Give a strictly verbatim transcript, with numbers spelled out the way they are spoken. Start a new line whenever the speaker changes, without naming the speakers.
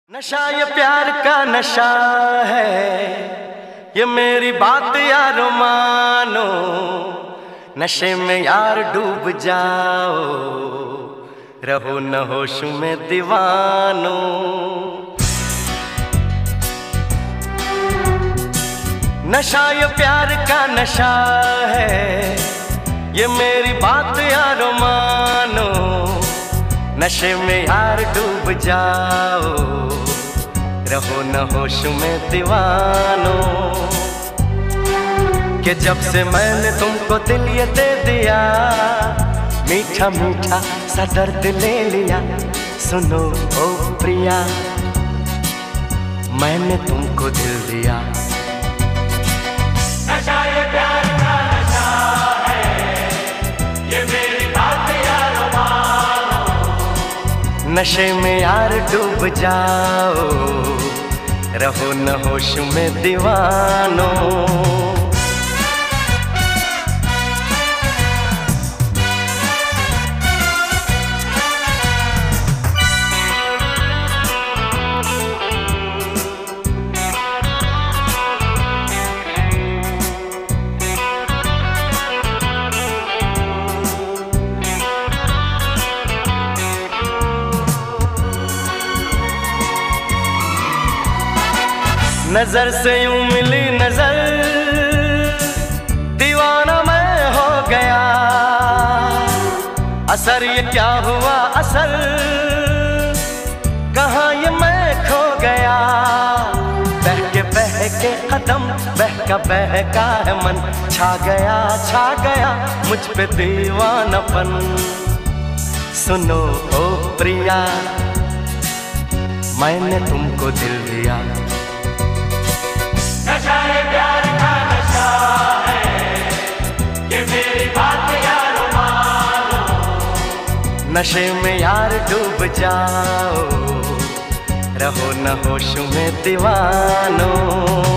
नशा ये प्यार का नशा है, ये मेरी बात यार मानो। नशे में यार डूब जाओ, रहो न होश में दीवानो। नशा ये प्यार का नशा है, ये मेरी बात यार मानो। नशे में यार डूब जाओ, रहो न होश में दीवानो। कि जब से मैंने तुमको दिल ये दे दिया, मीठा मीठा सा दर्द ले लिया। सुनो ओ प्रिया, मैंने तुमको दिल दिया।
नशा ये प्यार का नशा है, ये मेरी बात यार मानो।
नशे में यार डूब जाओ, रहो न होश में दीवानो। नजर से यूं मिली नजर, दीवाना मैं हो गया। असर ये क्या हुआ असर, कहाँ ये मैं खो गया। बहके बहके कदम, बहका बहका है मन। छा गया छा गया मुझ पे दीवानापन। सुनो ओ प्रिया, मैंने तुमको दिल दिया।
नशा ये प्यार का नशा है, ये मेरी बात यार मानो।
नशे में यार डूब जाओ, रहो न होश में दीवानो।